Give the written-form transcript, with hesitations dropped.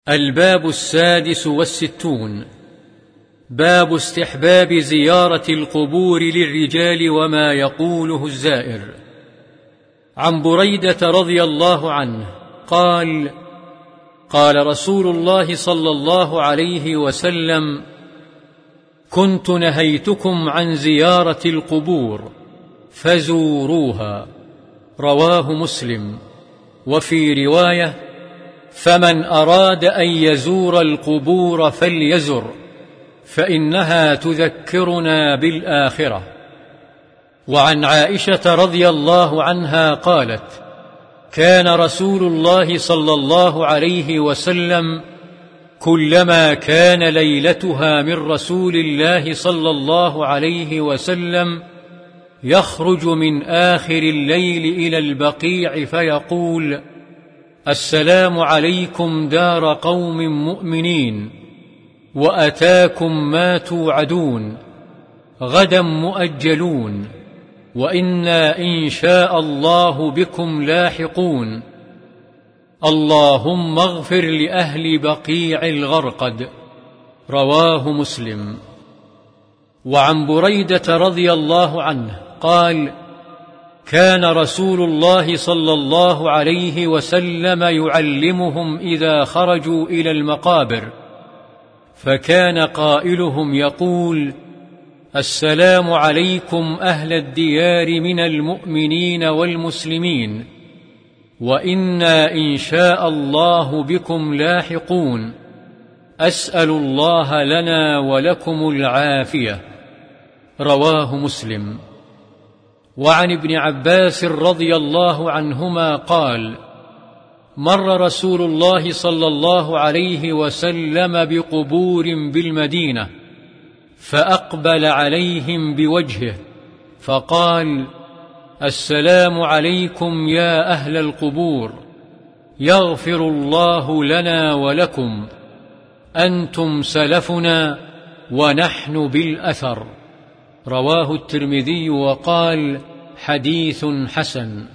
الباب 66. باب استحباب زيارة القبور للرجال وما يقوله الزائر. عن بريدة رضي الله عنه قال: قال رسول الله صلى الله عليه وسلم: كنت نهيتكم عن زيارة القبور فزوروها. رواه مسلم. وفي رواية: فمن أراد أن يزور القبور فليزر، فإنها تذكرنا بالآخرة. وعن عائشة رضي الله عنها قالت: كان رسول الله صلى الله عليه وسلم كلما كان ليلتها من رسول الله صلى الله عليه وسلم يخرج من آخر الليل إلى البقيع فيقول: السلام عليكم دار قوم مؤمنين، وأتاكم ما توعدون، غدا مؤجلون، وإنا إن شاء الله بكم لاحقون، اللهم اغفر لأهل بقيع الغرقد. رواه مسلم. وعن بريدة رضي الله عنه قال: كان رسول الله صلى الله عليه وسلم يعلمهم إذا خرجوا إلى المقابر، فكان قائلهم يقول: السلام عليكم أهل الديار من المؤمنين والمسلمين، وإنا إن شاء الله بكم لاحقون، أسأل الله لنا ولكم العافية. رواه مسلم. وعن ابن عباس رضي الله عنهما قال: مر رسول الله صلى الله عليه وسلم بقبور بالمدينة، فأقبل عليهم بوجهه فقال: السلام عليكم يا أهل القبور، يغفر الله لنا ولكم، أنتم سلفنا ونحن بالأثر. رواه الترمذي وقال: حديث حسن.